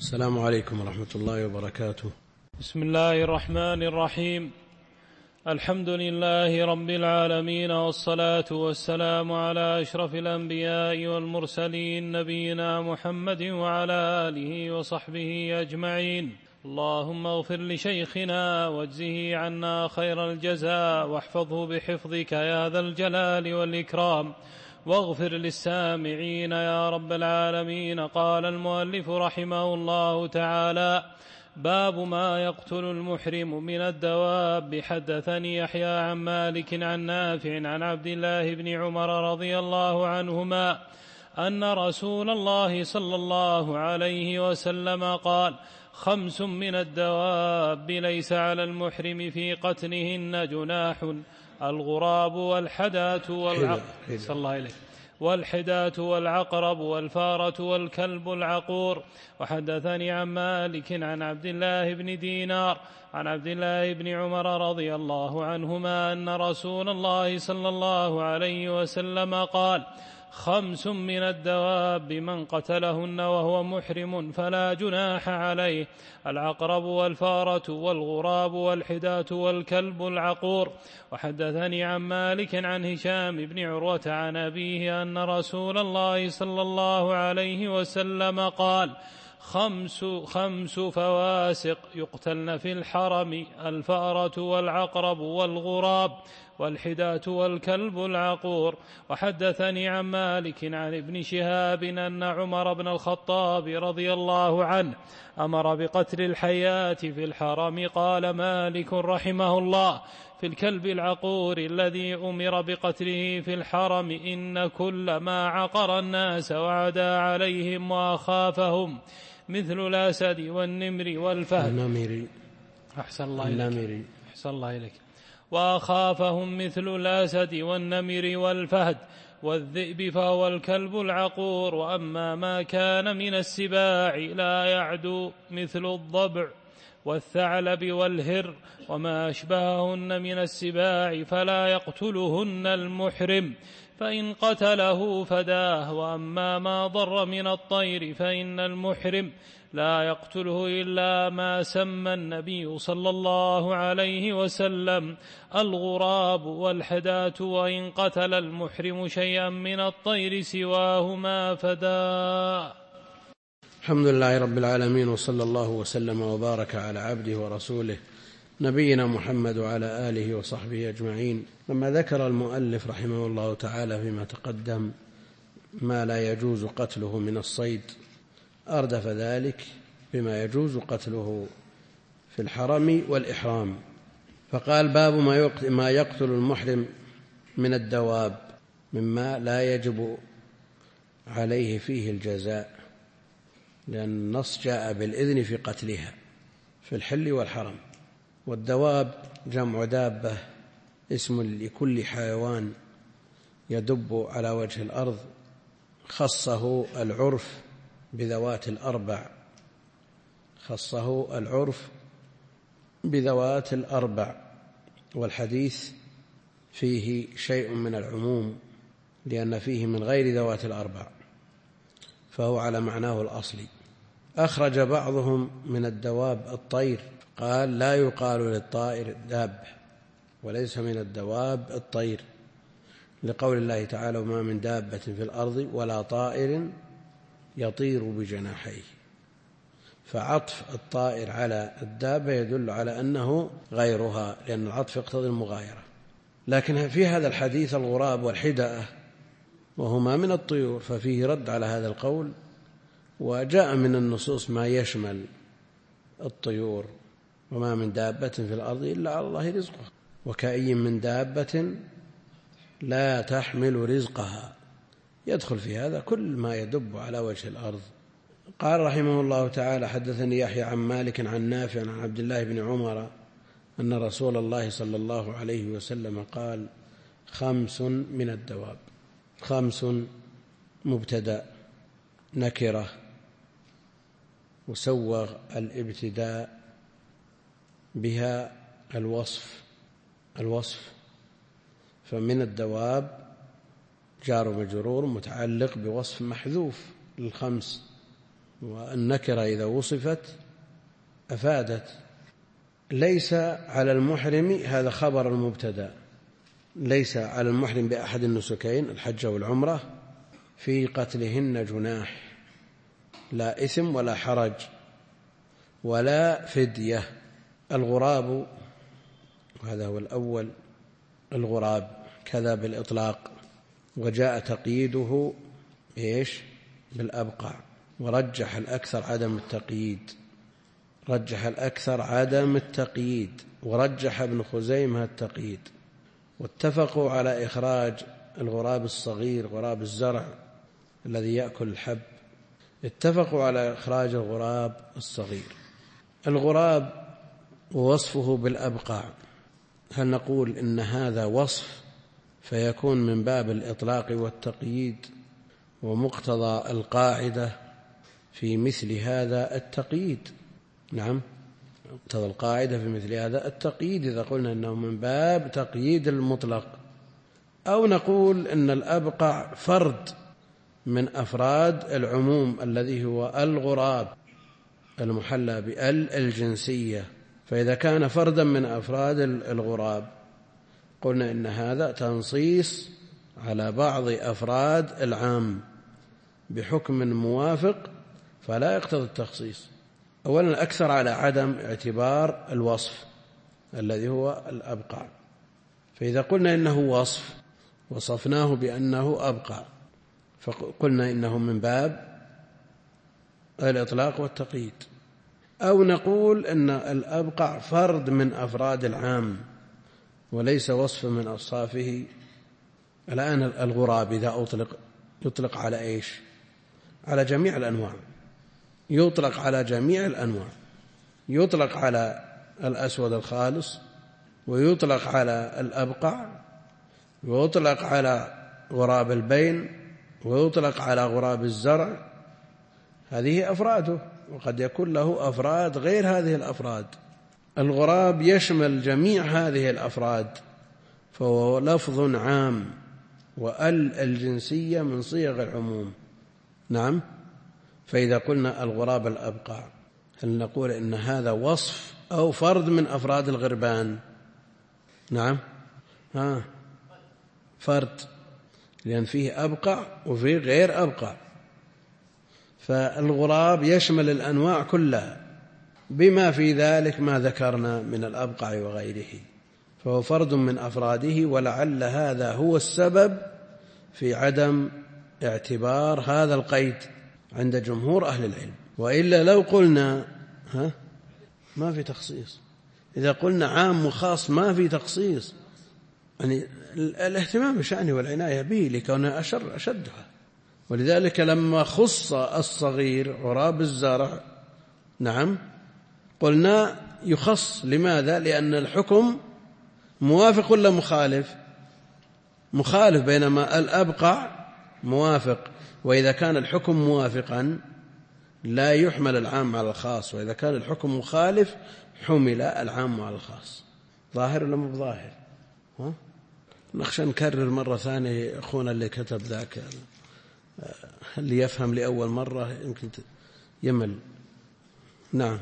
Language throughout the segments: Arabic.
السلام عليكم ورحمة الله وبركاته. بسم الله الرحمن الرحيم. الحمد لله رب العالمين، والصلاة والسلام على أشرف الأنبياء والمرسلين، نبينا محمد وعلى آله وصحبه أجمعين. اللهم اغفر لشيخنا واجزه عنا خير الجزاء، واحفظه بحفظك يا ذا الجلال والإكرام، واغفر للسامعين يا رب العالمين. قال المؤلف رحمه الله تعالى: باب ما يقتل المحرم من الدواب. حدثني يحيى عن مالك عن نافع عن عبد الله بن عمر رضي الله عنهما أن رسول الله صلى الله عليه وسلم قال: 5 من الدواب ليس على المحرم في قتلهن جناح: الغراب والحداة والعقرب والفارة والكلب العقور. وحدثني عن مالك عن عبد الله بن دينار عن عبد الله بن عمر رضي الله عنهما أن رسول الله صلى الله عليه وسلم قال: 5 من الدواب من قتلهن وهو محرم فلا جناح عليه: العقرب والفارة والغراب والحداة والكلب العقور. وحدثني عن مالك عن هشام بن عروة عن أبيه أن رسول الله صلى الله عليه وسلم قال: 5 فواسق يقتلن في الحرم: الفأرة والعقرب والغراب والحداة والكلب العقور. وحدثني عن مالك عن ابن شهاب أن عمر بن الخطاب رضي الله عنه أمر بقتل الحيات في الحرم. قال مالك رحمه الله: في الكلب العقور الذي أمر بقتله في الحرم إن كل ما عقر الناس وعدا عليهم وأخافهم مثل الأسد والنمر والفهد. أحسن الله إليك. وأخافهم مثل الأسد والنمر والفهد والذئب فهو الكلب العقور. وأما ما كان من السباع لا يعدو مثل الضبع والثعلب والهر وما أشبههن من السباع فلا يقتلهن المحرم، فإن قتله فداه. وأما ما ضر من الطير فإن المحرم لا يقتله إلا ما سمى النبي صلى الله عليه وسلم: الغراب والحداة، وإن قتل المحرم شيئا من الطير سواهما فداه. الحمد لله رب العالمين، وصلى الله وسلم وبارك على عبده ورسوله نبينا محمد وعلى آله وصحبه أجمعين. لما ذكر المؤلف رحمه الله تعالى فيما تقدم ما لا يجوز قتله من الصيد، أردف ذلك بما يجوز قتله في الحرم والإحرام، فقال: باب ما يقتل المحرم من الدواب مما لا يجب عليه فيه الجزاء، لأن النص جاء بالإذن في قتلها في الحل والحرم. والدواب جمع دابة، اسم لكل حيوان يدب على وجه الأرض، خصه العرف بذوات الأربع، والحديث فيه شيء من العموم لأن فيه من غير ذوات الأربع، فهو على معناه الأصلي. أخرج بعضهم من الدواب الطير، قال: لا يقال للطائر دابة، وليس من الدواب الطير، لقول الله تعالى: وما من دابة في الأرض ولا طائر يطير بجناحيه. فعطف الطائر على الدابة يدل على أنه غيرها، لأن العطف يقتضي المغايرة. لكن في هذا الحديث الغراب والحداء وهما من الطيور، ففيه رد على هذا القول، وجاء من النصوص ما يشمل الطيور: وما من دابة في الأرض إلا على الله رزقها، وكأي من دابة لا تحمل رزقها. يدخل في هذا كل ما يدب على وجه الأرض. قال رحمه الله تعالى: حدثني يحيى عن مالك عن نافع عن عبد الله بن عمر أن رسول الله صلى الله عليه وسلم قال: 5 من الدواب. 5 مبتدأ نكرة، وسوغ الابتداء بها الوصف، فمن الدواب جار مجرور متعلق بوصف محذوف لل5، والنكرة إذا وصفت أفادت. ليس على المحرم، هذا خبر المبتدأ، ليس على المحرم بأحد النسكين الحج والعمرة في قتلهن جناح، لا إثم ولا حرج ولا فدية. الغراب، وهذا هو الأول، الغراب كذا بالإطلاق، وجاء تقييده بالأبقع، ورجح الأكثر عدم التقييد، رجح الأكثر عدم التقييد، ورجح ابن خزيمة التقييد. واتفقوا على إخراج الغراب الصغير، غراب الزرع الذي يأكل الحب، اتفقوا على إخراج الغراب الصغير. الغراب ووصفه بالأبقع، هل نقول إن هذا وصف فيكون من باب الإطلاق والتقييد، ومقتضى القاعدة في مثل هذا التقييد؟ نعم، مقتضى القاعدة في مثل هذا التقييد إذا قلنا إنه من باب تقييد المطلق. أو نقول إن الأبقع فرد من أفراد العموم الذي هو الغراب المحلى بال الجنسية، فإذا كان فردا من أفراد الغراب قلنا إن هذا تنصيص على بعض أفراد العام بحكم موافق فلا يقتضي التخصيص. أولا الأكثر على عدم اعتبار الوصف الذي هو الأبقع، فإذا قلنا إنه وصف وصفناه بأنه أبقع فقلنا إنه من باب الإطلاق والتقييد. أو نقول إن الأبقع فرد من أفراد العام وليس وصف من أوصافه. الآن الغراب إذا يطلق على إيش؟ على جميع الأنواع، يطلق على جميع الأنواع، يطلق على الأسود الخالص، ويطلق على الأبقع، ويطلق على غراب البين، ويطلق على غراب الزرع. هذه أفراده، وقد يكون له أفراد غير هذه الأفراد. الغراب يشمل جميع هذه الأفراد، فهو لفظ عام، وال الجنسية من صيغ العموم. نعم، فإذا قلنا الغراب الأبقع هل نقول إن هذا وصف أو فرد من أفراد الغربان؟ نعم، فرد، لأن فيه أبقع وفيه غير أبقع، فالغراب يشمل الأنواع كلها بما في ذلك ما ذكرنا من الأبقع وغيره، فهو فرد من أفراده. ولعل هذا هو السبب في عدم اعتبار هذا القيد عند جمهور أهل العلم. وإلا لو قلنا ما في تخصيص، إذا قلنا عام وخاص ما في تخصيص، يعني الاهتمام بشأنه والعناية به لكونه أشدها. ولذلك لما خص الصغير غراب الزرع، نعم، قلنا يخص. لماذا؟ لأن الحكم موافق ولا مخالف؟ مخالف، بينما الأبقع موافق. وإذا كان الحكم موافقا لا يحمل العام على الخاص، وإذا كان الحكم مخالف حمل العام على الخاص. ظاهر ولا مو ظاهر؟ نخشى نكرر مرة ثانية أخونا اللي كتب ذاك، اللي يفهم لأول مرة يمكن يمل. نعم،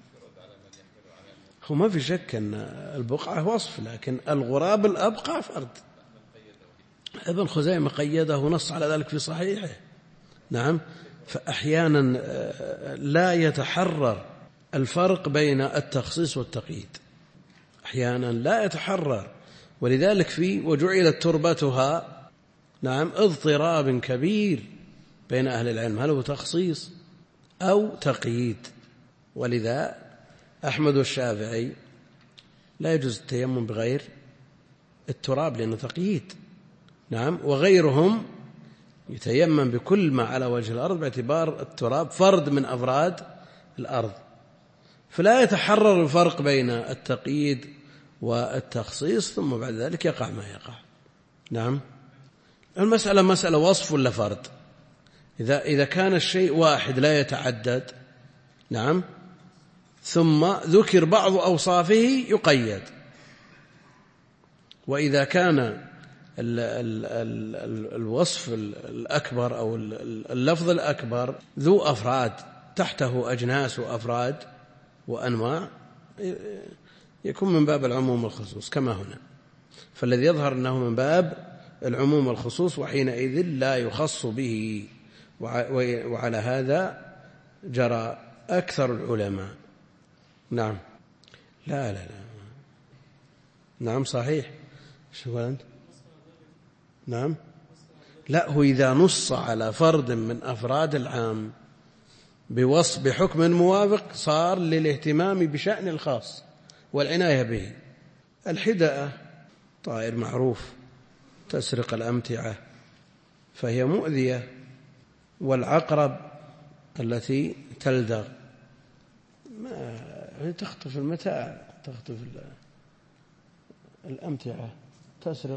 هو ما في شك أن البقعة وصف، لكن الغراب الأبقع فرد. ابن خزيمة قيده ونص على ذلك في صحيحه. نعم، فأحيانا لا يتحرر الفرق بين التخصيص والتقييد، أحيانا لا يتحرر. ولذلك وجعلت تربتها، نعم، اضطراب كبير بين أهل العلم، هل هو تخصيص أو تقييد. ولذا أحمد والشافعي لا يجوز التيمم بغير التراب لأنه تقييد. نعم، وغيرهم يتيمم بكل ما على وجه الأرض باعتبار التراب فرد من أفراد الأرض، فلا يتحرر الفرق بين التقييد والتخصيص، ثم بعد ذلك يقع ما يقع. نعم، المسألة مسألة وصف ولا فرد. إذا كان الشيء واحد لا يتعدد، نعم، ثم ذكر بعض أوصافه يقيد. وإذا كان الوصف الأكبر أو اللفظ الأكبر ذو أفراد تحته أجناس وأفراد وأنواع يكون من باب العموم والخصوص كما هنا. فالذي يظهر أنه من باب العموم والخصوص، وحينئذ لا يخص به، وعلى هذا جرى أكثر العلماء. نعم. لا نعم صحيح. شو أنت؟ نعم. لا، هو إذا نص على فرد من أفراد العام بحكم موافق صار للاهتمام بشأن الخاص والعناية به. الحدأة طائر معروف تسرق الأمتعة فهي مؤذية، والعقرب التي تلدغ تخطف المتاع، تخطف الأمتعة، تسرق.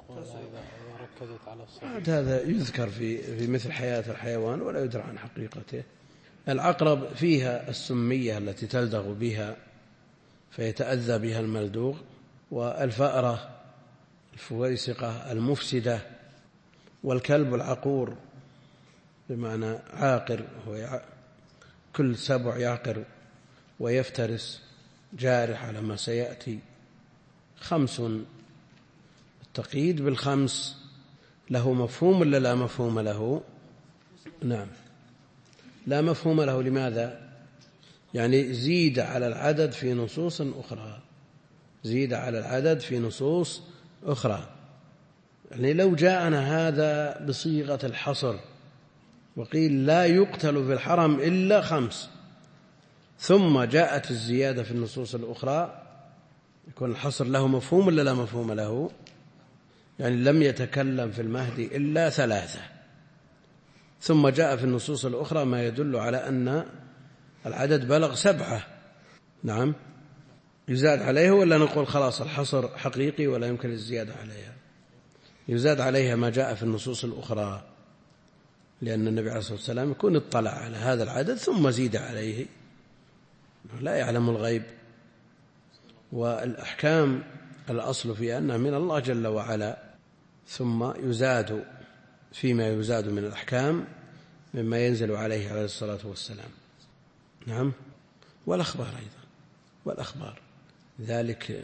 هذا يذكر في مثل حياة الحيوان ولا يدرى عن حقيقته. العقرب فيها السمية التي تلدغ بها فيتأذى بها الملدوغ، والفأرة الفويسقة المفسدة، والكلب العقور بمعنى عاقر، هو كل سبع يعقر ويفترس جارح على ما سيأتي. 5. التقييد بالخمس له مفهوم ولا لا مفهوم له؟ نعم لا مفهوم له. لماذا؟ يعني زيد على العدد في نصوص أخرى، زيد على العدد في نصوص أخرى. يعني لو جاءنا هذا بصيغة الحصر وقيل لا يقتل في الحرم إلا 5، ثم جاءت الزيادة في النصوص الأخرى، يكون الحصر له مفهوم ولا لا مفهوم له؟ يعني لم يتكلم في المهدي إلا 3، ثم جاء في النصوص الأخرى ما يدل على أن العدد بلغ 7. نعم. يزاد عليه ولا نقول خلاص الحصر حقيقي ولا يمكن الزيادة عليها؟ يزاد عليها ما جاء في النصوص الأخرى، لأن النبي عليه الصلاة والسلام يكون اطلع على هذا العدد ثم زيد عليه، لا يعلم الغيب. والأحكام الأصل فيها أنها من الله جل وعلا، ثم يزاد فيما يزاد من الأحكام مما ينزل عليه الصلاة والسلام. نعم. والأخبار أيضا، والأخبار ذلك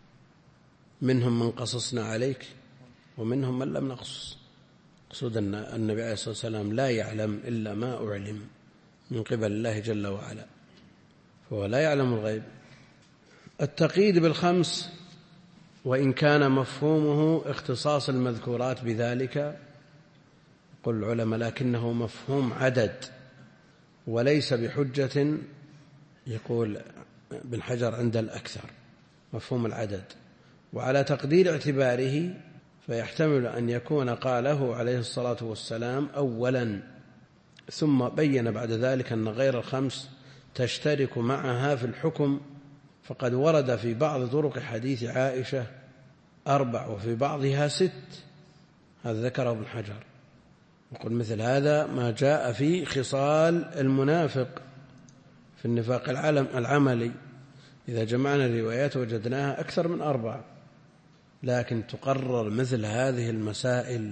منهم من قصصنا عليك ومنهم من لم نقصص. قصد أن النبي عليه الصلاة والسلام لا يعلم إلا ما أعلم من قبل الله جل وعلا، فهو لا يعلم الغيب. التقييد بالخمس وإن كان مفهومه اختصاص المذكورات بذلك، يقول العلماء لكنه مفهوم عدد وليس بحجة، يقول ابن حجر عند الأكثر مفهوم العدد، وعلى تقدير اعتباره فيحتمل أن يكون قاله عليه الصلاة والسلام أولا ثم بين بعد ذلك أن غير 5 تشترك معها في الحكم، فقد ورد في بعض طرق حديث عائشة 4 وفي بعضها 6. هذا ذكره ابن حجر. يقول مثل هذا ما جاء في خصال المنافق في النفاق العملي، إذا جمعنا الروايات وجدناها أكثر من 4. لكن تقرر مثل هذه المسائل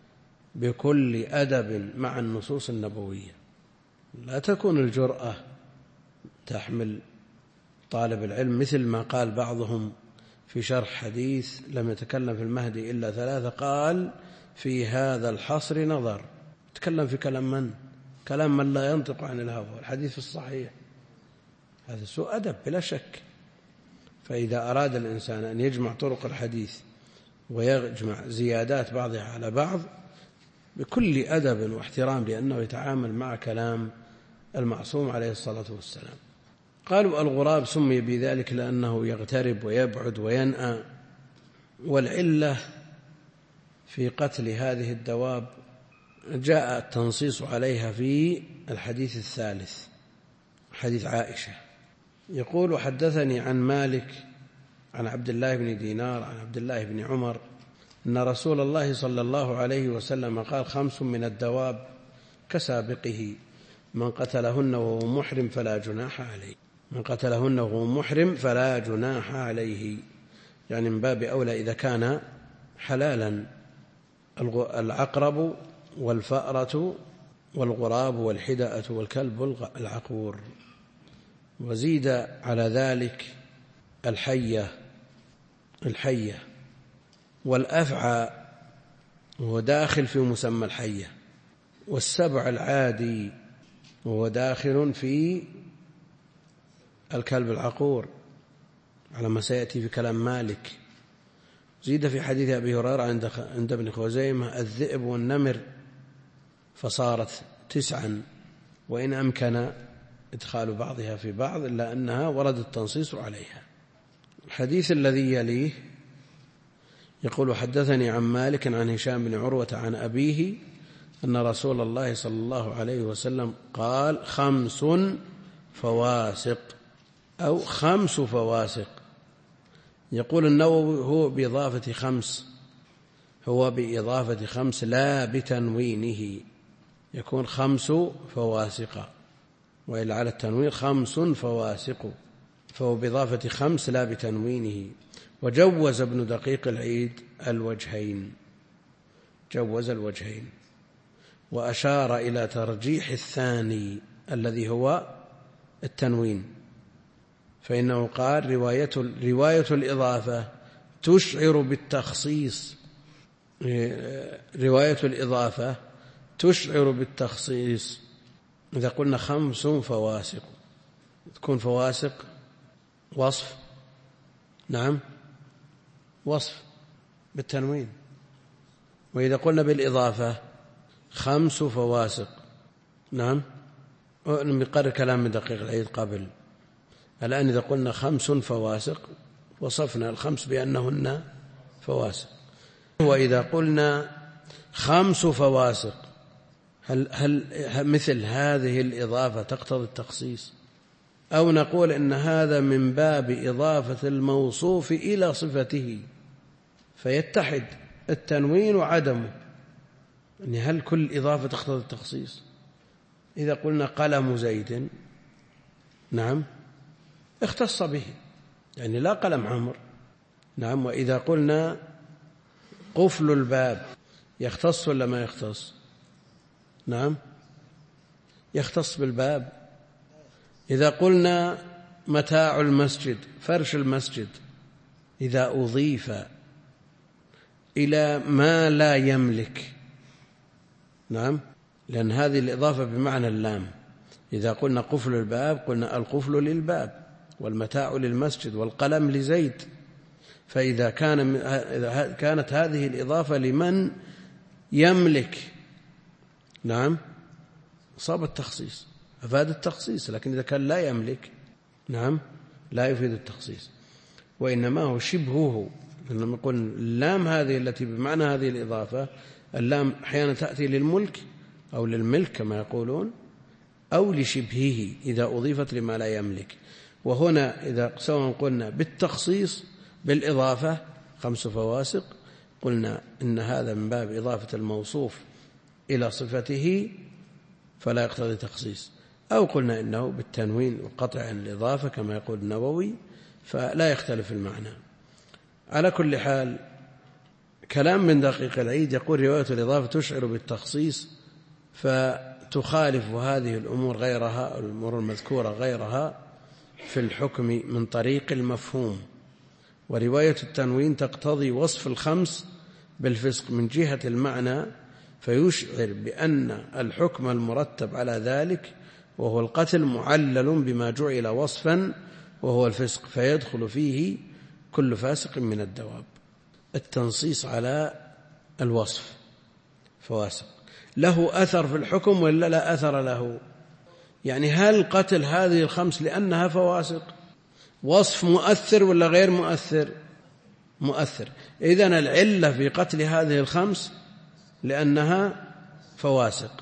بكل أدب مع النصوص النبوية، لا تكون الجرأة تحمل طالب العلم مثل ما قال بعضهم في شرح حديث لم يتكلم في المهدي إلا 3، قال في هذا الحصر نظر. تكلم في كلام من؟ كلام من لا ينطق عن الهوى، الحديث الصحيح. هذا سوء أدب بلا شك. فإذا أراد الإنسان أن يجمع طرق الحديث ويجمع زيادات بعضها على بعض بكل أدب واحترام، لأنه يتعامل مع كلام المعصوم عليه الصلاة والسلام. قالوا الغراب سمي بذلك لأنه يغترب ويبعد وينأى، والعلة في قتل هذه الدواب جاء التنصيص عليها في الحديث الثالث، حديث عائشة. يقول حدثني عن مالك عن عبد الله بن دينار عن عبد الله بن عمر أن رسول الله صلى الله عليه وسلم قال 5 من الدواب كسابقه، من قتلهن وهو محرم فلا جناح عليه. من قتلهن وهو محرم فلا جناح عليه، يعني من باب أولى إذا كان حلالا. العقرب والفأرة والغراب والحدأة والكلب العقور. وزيد على ذلك الحية والأفعى، وهو داخل في مسمى الحية، والسبع العادي، وهو داخل في الكلب العقور على ما سيأتي في كلام مالك. زيد في حديث أبي هريرة عند ابن خزيمة الذئب والنمر فصارت 9، وإن أمكن إدخال بعضها في بعض إلا أنها ورد التنصيص عليها. الحديث الذي يليه يقول: حدثني عن مالك عن هشام بن عروة عن أبيه أن رسول الله صلى الله عليه وسلم قال: 5 فواسق أو 5 فواسق. يقول النووي: هو بإضافة 5 لا بتنوينه، يكون 5 فواسق، وإلا على التنوين 5 فواسق، فهو بإضافة 5 لا بتنوينه. وجوز ابن دقيق العيد جوز الوجهين، وأشار إلى ترجيح الثاني الذي هو التنوين، فإنه قال: رواية الإضافة تشعر بالتخصيص. إذا قلنا 5 فواسق تكون فواسق وصف، نعم وصف بالتنوين. وإذا قلنا بالإضافة 5 فواسق، نعم نقرر كلام من دقيق العيد قبل. الآن إذا قلنا 5 فواسق وصفنا 5 بأنهن فواسق. وإذا قلنا 5 فواسق هل مثل هذه الإضافة تقتضي التخصيص، أو نقول إن هذا من باب إضافة الموصوف إلى صفته فيتحد التنوين وعدمه؟ يعني هل كل إضافة تقتضي التخصيص؟ إذا قلنا قلم زيد، نعم اختص به، يعني لا قلم عمرو، نعم. وإذا قلنا قفل الباب يختص ولا ما يختص؟ نعم يختص بالباب. إذا قلنا متاع المسجد فرش المسجد، إذا أضيف إلى ما لا يملك، نعم، لأن هذه الإضافة بمعنى اللام. إذا قلنا قفل الباب قلنا القفل للباب والمتاع للمسجد والقلم لزيد. فإذا كانت هذه الإضافة لمن يملك، نعم، صاب التخصيص، أفاد التخصيص. لكن إذا كان لا يملك، نعم، لا يفيد التخصيص، وإنما هو شبهه. لما نقول اللام هذه التي بمعنى هذه الإضافة، اللام أحيانا تأتي للملك أو للملك كما يقولون، أو لشبهه إذا أضيفت لما لا يملك. وهنا إذا سواء قلنا بالتخصيص بالإضافة 5 فواسق، قلنا إن هذا من باب إضافة الموصوف إلى صفته فلا يقتضي تخصيص، أو قلنا إنه بالتنوين وقطع الإضافة كما يقول النووي، فلا يختلف المعنى. على كل حال كلام من دقيق العيد يقول: رواية الإضافة تشعر بالتخصيص، فتخالف هذه الأمور غيرها، الأمور المذكورة غيرها في الحكم من طريق المفهوم. ورواية التنوين تقتضي وصف 5 بالفسق من جهة المعنى، فيشعر بأن الحكم المرتب على ذلك وهو القتل معلل بما جعل وصفا وهو الفسق، فيدخل فيه كل فاسق من الدواب. التنصيص على الوصف فواسق له أثر في الحكم ولا لا أثر له؟ يعني هل قتل هذه 5 لأنها فواسق وصف مؤثر ولا غير مؤثر؟ مؤثر. إذن العلة في قتل هذه 5 لأنها فواسق.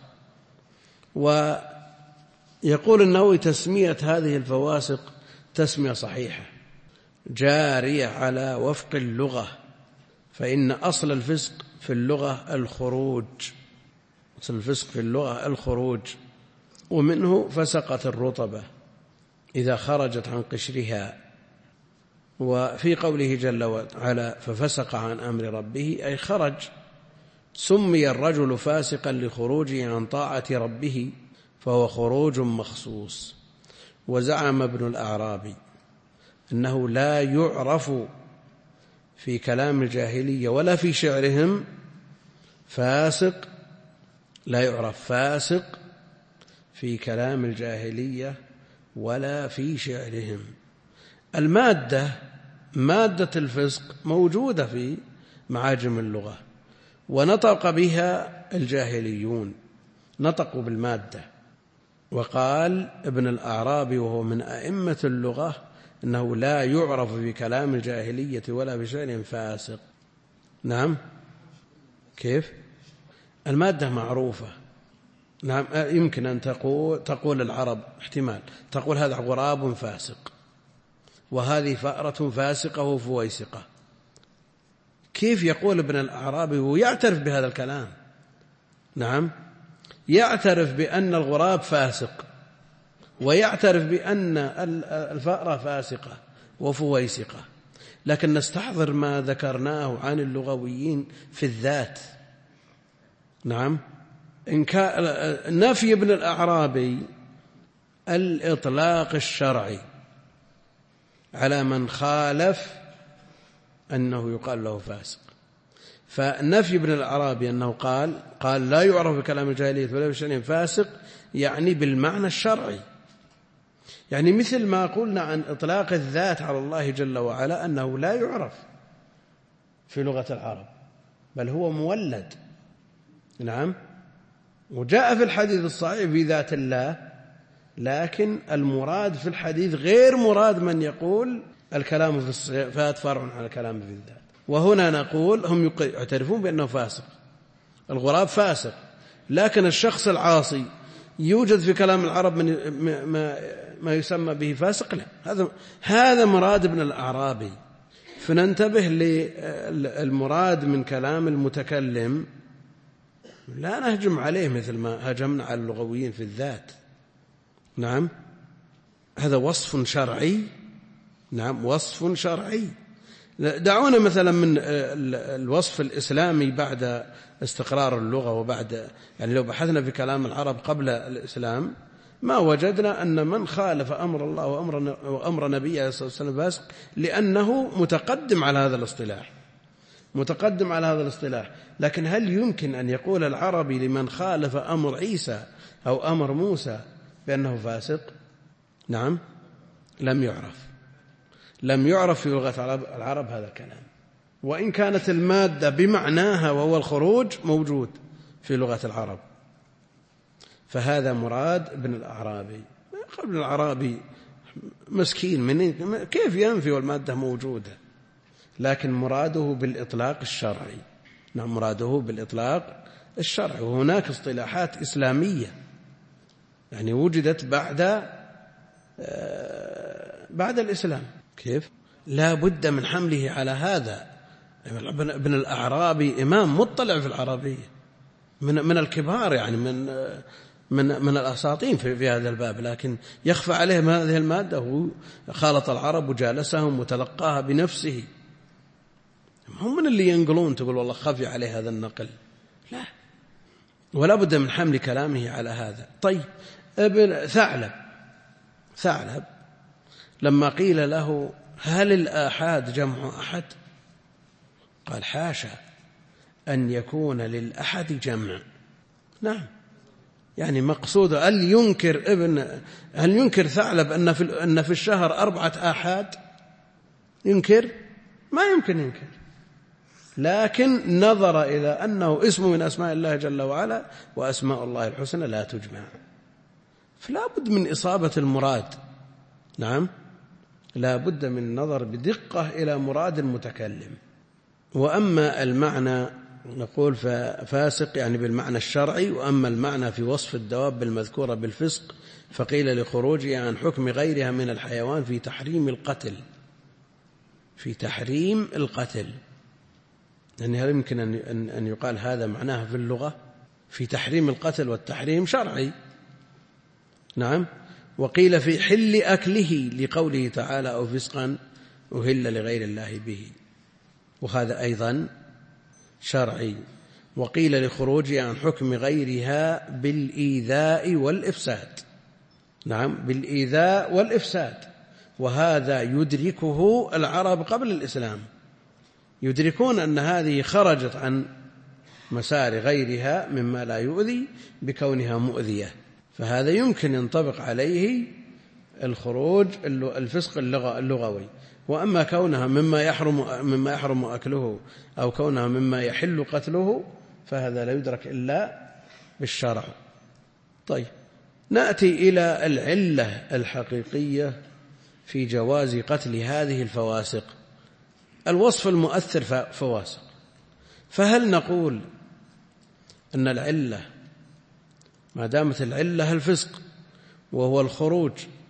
ويقول النووي: تسمية هذه الفواسق تسمية صحيحة جارية على وفق اللغة، فإن أصل الفسق في اللغة الخروج، أصل الفسق في اللغة الخروج، ومنه فسقت الرطبة إذا خرجت عن قشرها. وفي قوله جل وعلا: ففسق عن أمر ربه، أي خرج سمي الرجل فاسقا لخروجه عن طاعة ربه فهو خروج مخصوص. وزعم ابن الأعرابي أنه لا يعرف في كلام الجاهلية ولا في شعرهم فاسق، لا يعرف فاسق في كلام الجاهلية ولا في شعرهم. المادة، مادة الفسق موجودة في معاجم اللغة، ونطق بها الجاهليون، نطقوا بالمادة. وقال ابن الأعرابي وهو من أئمة اللغة أنه لا يعرف في كلام الجاهلية ولا بشعر فاسق. نعم، كيف؟ المادة معروفة. نعم، يمكن أن تقول العرب احتمال تقول هذا غراب فاسق وهذه فأرة فاسقة وفويسقة. كيف يقول ابن الأعرابي ويعترف بهذا الكلام؟ نعم، يعترف بأن الغراب فاسق ويعترف بأن الفأرة فاسقة وفويسقة، لكن نستحضر ما ذكرناه عن اللغويين في الذات. نعم، إن كان نفي ابن الأعرابي الإطلاق الشرعي على من خالف أنه يقال له فاسق. فنفي ابن الأعرابي أنه قال لا يعرف بكلام الجاهلية ولا بشأن فاسق، يعني بالمعنى الشرعي، يعني مثل ما قلنا عن إطلاق الذات على الله جل وعلا أنه لا يعرف في لغة العرب بل هو مولد. نعم، وجاء في الحديث الصحيح في ذات الله، لكن المراد في الحديث غير مراد من يقول الكلام في الصفات فرع عن الكلام في الذات. وهنا نقول هم يعترفون بأنه فاسق، الغراب فاسق، لكن الشخص العاصي يوجد في كلام العرب من ما يسمى به فاسق؟ لا، هذا مراد ابن الأعرابي. فننتبه للمراد من كلام المتكلم، لا نهجم عليه مثل ما هجمنا على اللغويين في الذات. نعم، هذا وصف شرعي. نعم، وصف شرعي. دعونا مثلا من الوصف الإسلامي بعد استقرار اللغة، وبعد يعني لو بحثنا في كلام العرب قبل الإسلام ما وجدنا أن من خالف أمر الله وأمر نبيه عليه الصلاة والسلام فاسق، لأنه متقدم على هذا الاصطلاح، متقدم على هذا الاصطلاح. لكن هل يمكن أن يقول العربي لمن خالف أمر عيسى أو أمر موسى بأنه فاسق؟ نعم، لم يعرف في لغة العرب هذا الكلام، وإن كانت المادة بمعناها وهو الخروج موجود في لغة العرب. فهذا مراد ابن الأعرابي. ابن الأعرابي مسكين، من كيف ينفي والمادة موجودة؟ لكن مراده بالإطلاق الشرعي. نعم، مراده بالإطلاق الشرعي. وهناك اصطلاحات إسلامية يعني وجدت بعد الإسلام. كيف؟ لا بد من حمله على هذا. ابن الأعرابي إمام مطلع في العربية، من الكبار، يعني من الأساطين في هذا الباب، لكن يخفى عليه هذه المادة. هو خالط العرب وجالسهم وتلقاها بنفسه. هم من اللي ينقلون تقول والله خفي عليه هذا النقل، لا، ولا بد من حمل كلامه على هذا. طيب، ابن ثعلب لما قيل له هل الآحاد جمع أحد؟ قال حاشا أن يكون للأحد جمع. نعم، يعني مقصود هل ينكر ثعلب أن في الشهر 4 آحاد؟ ينكر؟ ما يمكن ينكر، لكن نظر إلى أنه اسم من أسماء الله جل وعلا، وأسماء الله الحسنى لا تجمع، فلا بد من إصابة المراد. نعم، لا بد من النظر بدقة إلى مراد المتكلم. وأما المعنى نقول فاسق يعني بالمعنى الشرعي، وأما المعنى في وصف الدواب المذكورة بالفسق فقيل لخروجها عن حكم غيرها من الحيوان في تحريم القتل. يعني هل يمكن أن يقال هذا معناه في اللغة في تحريم القتل، والتحريم شرعي. نعم، وقيل في حل أكله لقوله تعالى أو فسقا أهل لغير الله به، وهذا أيضا شرعي. وقيل لخروجها عن حكم غيرها بالإيذاء والإفساد. نعم، بالإيذاء والإفساد، وهذا يدركه العرب قبل الإسلام، يدركون أن هذه خرجت عن مسار غيرها مما لا يؤذي بكونها مؤذية، فهذا يمكن ينطبق عليه الخروج الفسق اللغوي. وأما كونها مما يحرم أكله أو كونها مما يحل قتله فهذا لا يدرك إلا بالشرع. طيب، نأتي إلى العلة الحقيقية في جواز قتل هذه الفواسق. الوصف المؤثر فواسق، فهل نقول أن العلة ما دامت العلة الفسق وهو الخروج،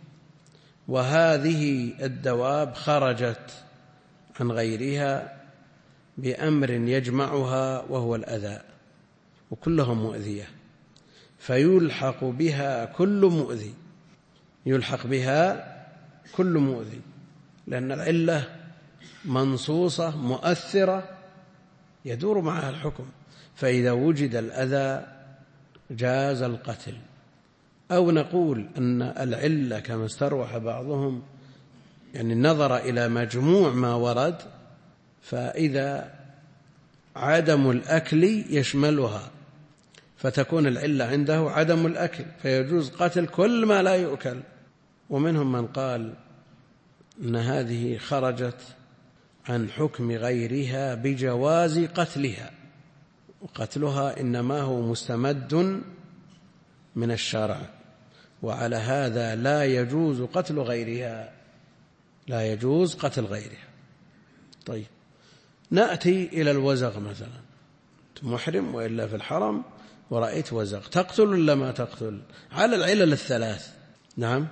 وهذه الدواب خرجت عن غيرها بأمر يجمعها وهو الأذى وكلها مؤذية، فيلحق بها كل مؤذي، يلحق بها كل مؤذي، لأن العلة منصوصة مؤثرة يدور معها الحكم، فإذا وجد الأذى جاز القتل. أو نقول أن العلة كما استروح بعضهم يعني نظر إلى مجموع ما ورد، فإذا عدم الأكل يشملها فتكون العلة عنده عدم الأكل، فيجوز قتل كل ما لا يؤكل. ومنهم من قال أن هذه خرجت عن حكم غيرها بجواز قتلها، وقتلها إنما هو مستمد من الشرع، وعلى هذا لا يجوز قتل غيرها، لا يجوز قتل غيرها. طيب، نأتي إلى الوزغ مثلا، محرم وإلا في الحرم ورأيت وزغ، تقتل ولا ما تقتل؟ على العلل الثلاث. نعم،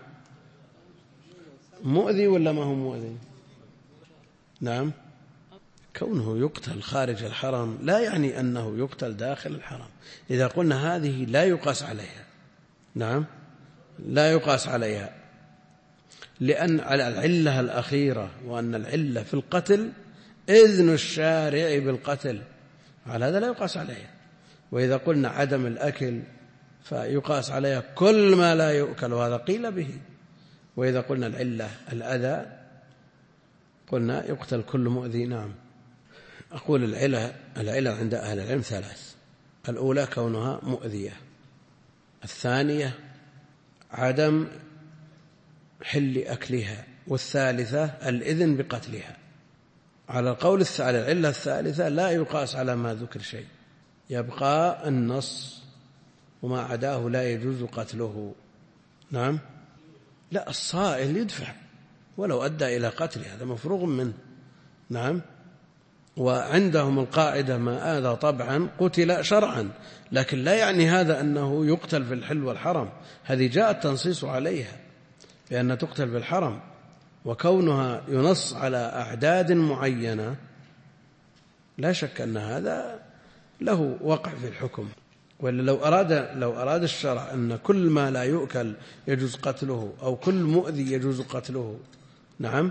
مؤذي ولا ما هو مؤذي؟ نعم، كونه يقتل خارج الحرم لا يعني أنه يقتل داخل الحرم. إذا قلنا هذه لا يقاس عليها، نعم لا يقاس عليها، لأن على العلة الأخيرة وأن العلة في القتل إذن الشارع بالقتل، على هذا لا يقاس عليها. وإذا قلنا عدم الأكل فيقاس عليها كل ما لا يؤكل، وهذا قيل به. وإذا قلنا العلة الأذى قلنا يقتل كل مؤذي. نعم، أقول العلة عند أهل العلم ثلاث: الأولى كونها مؤذية، الثانية عدم حل أكلها، والثالثة الإذن بقتلها. على القول على العلة الثالثة لا يقاس على ما ذكر شيء، يبقى النص وما عداه لا يجوز قتله. نعم، لا، الصائل يدفع ولو أدى إلى قتله، هذا مفروغ منه. نعم، وعندهم القاعدة ما آذى طبعا قتل شرعا، لكن لا يعني هذا أنه يقتل في الحل والحرم، هذه جاء التنصيص عليها بأن تقتل في الحرم، وكونها ينص على أعداد معينة لا شك أن هذا له وقع في الحكم. ولا لو أراد الشرع أن كل ما لا يؤكل يجوز قتله أو كل مؤذي يجوز قتله، نعم،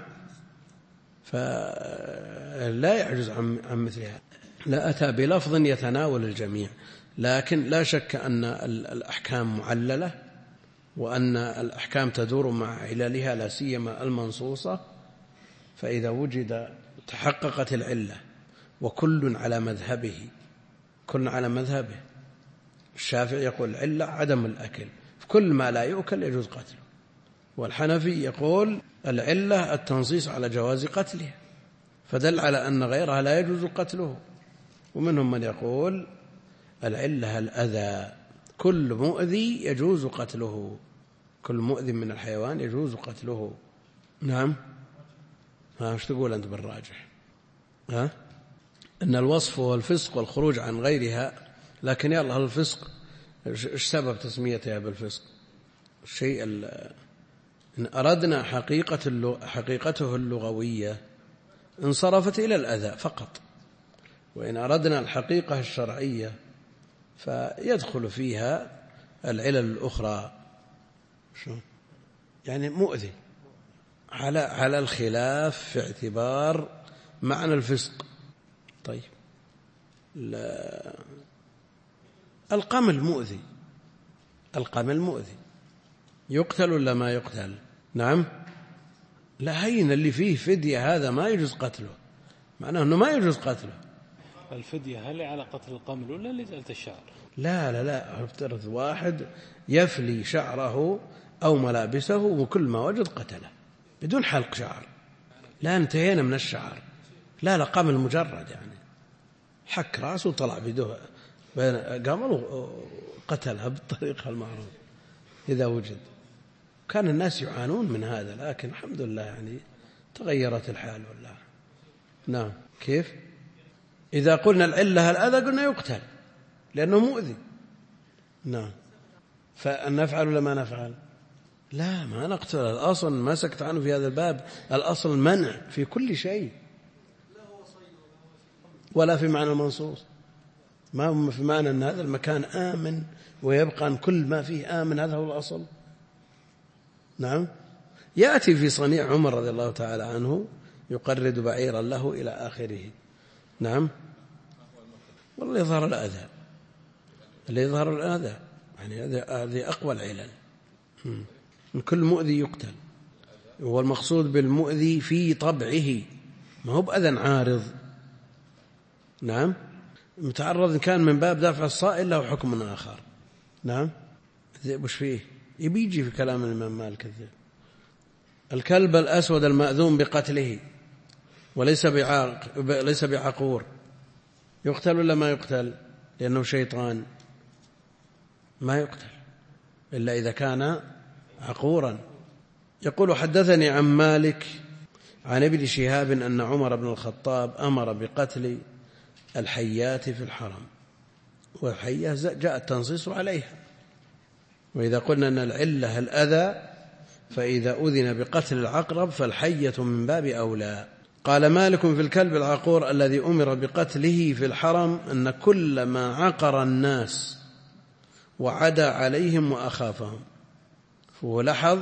فلا يعجز عن مثلها، لا أتى بلفظ يتناول الجميع. لكن لا شك أن الأحكام معللة، وأن الأحكام تدور مع عللها لا سيما المنصوصة، فإذا وجد تحققت العلة وكل على مذهبه، كل على مذهبه. الشافعي يقول العلة عدم الأكل، كل ما لا يؤكل يجوز قتله، والحنفي يقول العلة التنصيص على جواز قتله، فدل على أن غيرها لا يجوز قتله. ومنهم من يقول العلة الأذى، كل مؤذي يجوز قتله، كل مؤذي من الحيوان يجوز قتله. نعم، ايش تقول أنت بالراجح؟ أن الوصف هو الفسق والخروج عن غيرها، لكن يلا الفسق إيش سبب تسميتها بالفسق؟ الشيء إن أردنا حقيقته اللغوية انصرفت إلى الأذى فقط، وإن أردنا الحقيقة الشرعية فيدخل فيها العلل الأخرى. يعني مؤذي على الخلاف في اعتبار معنى الفسق. طيب، القمل مؤذي، القمل مؤذي، يقتل ولا ما يقتل؟ نعم. لا، هين اللي فيه فدية هذا ما يجوز قتله، معناه أنه ما يجوز قتله. الفدية هل على قتل القمل ولا اللي زالت الشعر؟ لا لا لا، افترض واحد يفلي شعره أو ملابسه وكل ما وجد قتله بدون حلق شعر. لا، انتهينا من الشعر. لا لا، قمل مجرد يعني حك راسه وطلع بيده بين قمل وقتلها بالطريقة المعروفة إذا وجد. كان الناس يعانون من هذا، لكن الحمد لله يعني تغيرت الحال والله. نعم. كيف؟ إذا قلنا العلة الأذى قلنا يقتل لأنه مؤذي. نعم. فنفعل ولا ما نفعل؟ لا، ما نقتل. الأصل ما سكت عنه في هذا الباب، الأصل منع في كل شيء، ولا في معنى المنصوص، ما في معنى أن هذا المكان آمن ويبقى أن كل ما فيه آمن، هذا هو الأصل. نعم. يأتي في صنيع عمر رضي الله تعالى عنه يقرد بعيرا له إلى آخره. نعم. والله يظهر الأذى، اللي يظهر الأذى يعني هذه أقوى العلل. كل مؤذي يقتل، والمقصود بالمؤذي في طبعه، ما هو بأذى عارض. نعم. متعرض كان من باب دافع الصائل له حكم آخر. نعم. الذئب وش فيه؟ يبيجي في كلام الإمام مالك الذئب. الكلب الأسود المأذون بقتله وليس ليس بعقور يقتل ولا ما يقتل؟ لأنه شيطان، ما يقتل إلا إذا كان عقورا. يقول: حدثني عن مالك عن ابن شهاب أن عمر بن الخطاب أمر بقتل الحيات في الحرم، والحية جاء التنصيص عليها. وإذا قلنا أن العلة الأذى، فإذا أذن بقتل العقرب فالحية من باب أولى. قال مالك: في الكلب العقور الذي أمر بقتله في الحرم أن كل ما عقر الناس وعدا عليهم وأخافهم. فهو لحظ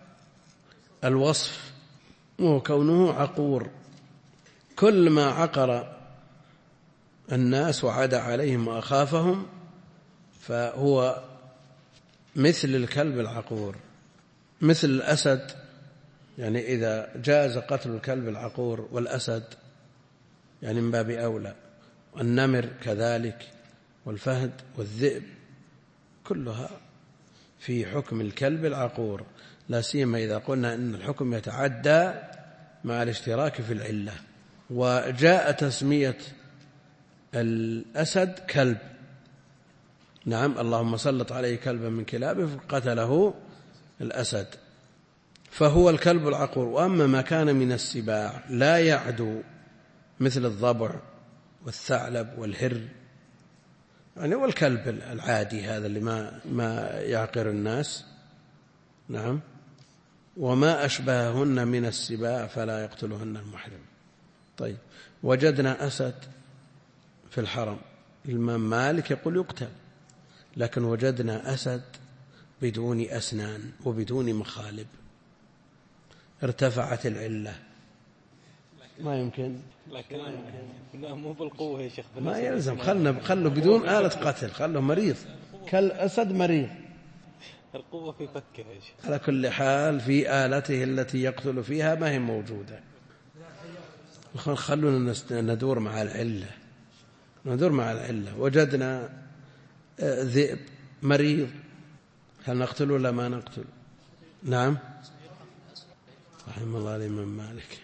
الوصف وكونه عقور، كل ما عقر الناس وعدا عليهم وأخافهم فهو مثل الكلب العقور، مثل الأسد. يعني إذا جاز قتل الكلب العقور والأسد يعني من باب أولى، والنمر كذلك، والفهد والذئب كلها في حكم الكلب العقور، لا سيما إذا قلنا أن الحكم يتعدى مع الاشتراك في العلة. وجاء تسمية الأسد كلب. نعم. اللهم سلط عليه كلبا من كلابه فقتله الأسد، فهو الكلب العقور. وأما ما كان من السباع لا يعدو مثل الضبع والثعلب والهر، يعني والكلب العادي هذا اللي ما يعقر الناس. نعم. وما أشبههن من السباع فلا يقتلهن المحرم. طيب، وجدنا أسد في الحرم، الإمام مالك يقول يقتل، لكن وجدنا أسد بدون أسنان وبدون مخالب، ارتفعت العلة. ما يمكن، لا مو بالقوة يا شيخ، ما يلزم. خلوا بدون آلة قتل، خلوا مريض كالأسد مريض، القوة في فكه يا شيخ. على كل حال في آلته التي يقتل فيها ما هي موجودة. خلونا ندور مع العلة، ندور مع العلة. وجدنا ذئب مريض، هل نقتل ولا ما نقتل؟ نعم. رحمه الله الإمام مالك.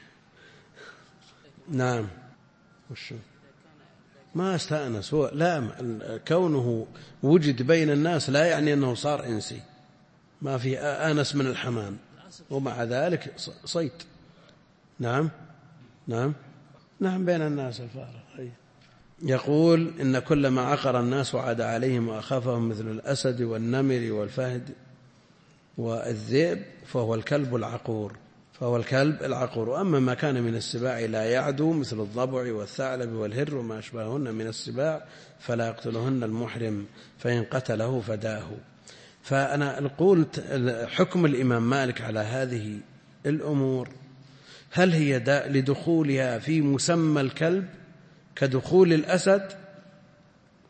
نعم. وشو ما استأنس هو؟ لا، كونه وجد بين الناس لا يعني أنه صار إنسي، ما في آنس من الحمام، ومع ذلك صيد. نعم. نعم. نعم، بين الناس الفارق. يقول: إن كل ما عقر الناس وعاد عليهم وأخافهم مثل الأسد والنمر والفهد والذئب فهو الكلب العقور، فهو الكلب العقور. وأما ما كان من السباع لا يعدو مثل الضبع والثعلب والهر وما أشبههن من السباع فلا يقتلهن المحرم، فإن قتله فداه. فأنا أقول حكم الإمام مالك على هذه الأمور هل هي لدخولها في مسمى الكلب كدخول الأسد،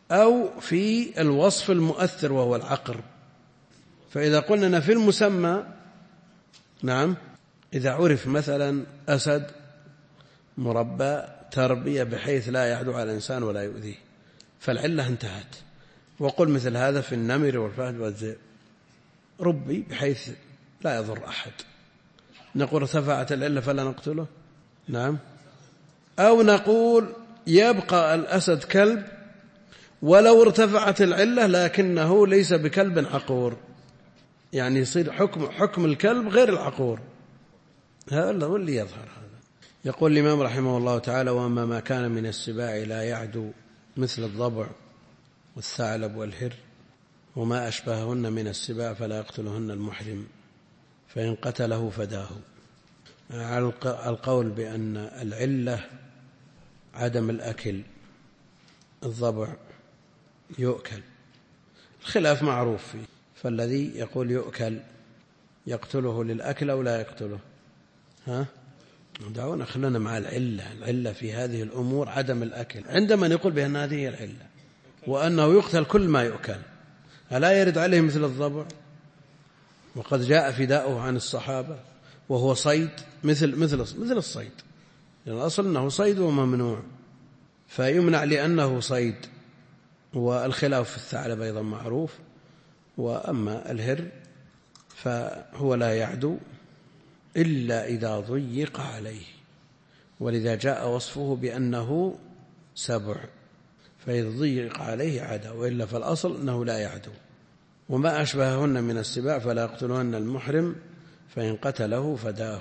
أو في الوصف المؤثر وهو العقر. فإذا قلنا في المسمى نعم، إذا عرف مثلا أسد مربى تربية بحيث لا يعدو على الإنسان ولا يؤذيه فالعلة انتهت. وقل مثل هذا في النمر والفهد والذئب، ربي بحيث لا يضر أحد، نقول ارتفعت العلة فلا نقتله؟ نعم. أو نقول يبقى الأسد كلب ولو ارتفعت العلة لكنه ليس بكلب عقور، يعني يصير حكم الكلب غير العقور. هذا هو اللي يظهر. هذا يقول الإمام رحمه الله تعالى: وأما ما كان من السباع لا يعدو مثل الضبع والثعلب والهر وما أشبههن من السباع فلا يقتلهن المحرم، فإن قتله فداه. على القول بأن العلة عدم الأكل، الضبع يؤكل، الخلاف معروف فيه، فالذي يقول يؤكل يقتله للأكل أو لا يقتله؟ دعونا خلنا مع العلة في هذه الأمور عدم الأكل، عندما يقول بأن هذه هي العلة وأنه يقتل كل ما يؤكل، ألا يرد عليه مثل الضبع؟ وقد جاء فداؤه عن الصحابة وهو صيد مثل الصيد، لأن الأصل أنه صيد وممنوع، فيمنع لأنه صيد. والخلاف في الثعلب أيضا معروف. وأما الهر فهو لا يعدو إلا إذا ضيق عليه، ولذا جاء وصفه بأنه سبع، فإذا ضيق عليه عدا، وإلا فالأصل أنه لا يعدو. وما أشبههن من السباع فلا يقتلهن المحرم، فإن قتله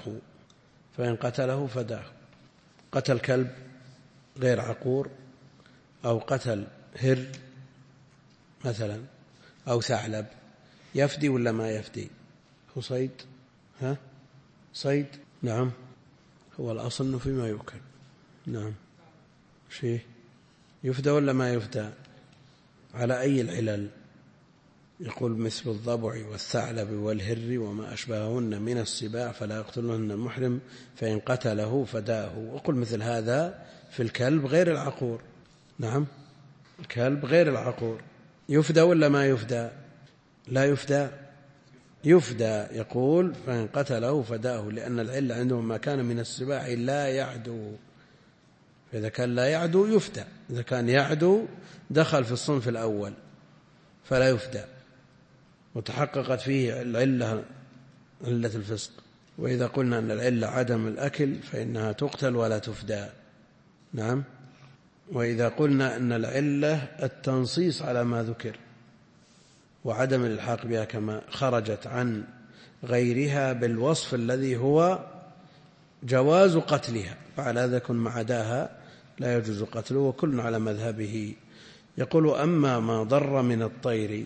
فداه. قتل كلب غير عقور أو قتل هر مثلا أو ثعلب، يفدي ولا ما يفدي؟ هو صيد، صيد، نعم، هو الأصل أنه فيما يؤكل، نعم، شيء يفدى ولا ما يفدى؟ على أي العلل؟ يقول مثل الضبع والثعلب والهر وما أشبههن من السباع فلا يقتلهن المحرم، فإن قتله فداه. وقل مثل هذا في الكلب غير العقور، نعم، الكلب غير العقور، يفدى ولا ما يفدى؟ لا يفدى، يقول فإن قتله فداه، لأن العلة عندهم ما كان من السباع لا يعدو، فإذا كان لا يعدو يفدى، إذا كان يعدو دخل في الصنف الأول فلا يفدى، وتحققت فيه علة الفسق. وإذا قلنا أن العلة عدم الأكل فإنها تقتل ولا تفدى، نعم. وإذا قلنا أن العلة التنصيص على ما ذكر وعدم الإلحاق بها كما خرجت عن غيرها بالوصف الذي هو جواز قتلها، فعلى هذا كن ما عداها لا يجوز قتله، وكل على مذهبه. يقول: أما ما ضر من الطير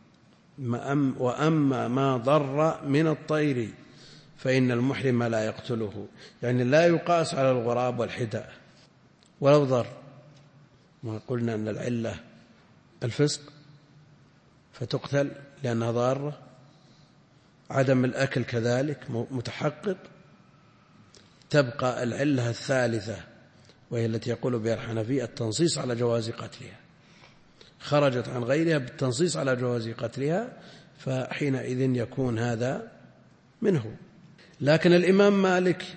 وأما ما ضر من الطير فإن المحرم لا يقتله، يعني لا يقاس على الغراب والحداء ولو ضر. ما قلنا أن العلة الفسق فتقتل لأنها ضارة، عدم الأكل كذلك متحقق، تبقى العلة الثالثة وهي التي يقول بها الحنفية التنصيص على جواز قتلها، خرجت عن غيرها بالتنصيص على جواز قتلها، فحينئذ يكون هذا منه. لكن الإمام مالك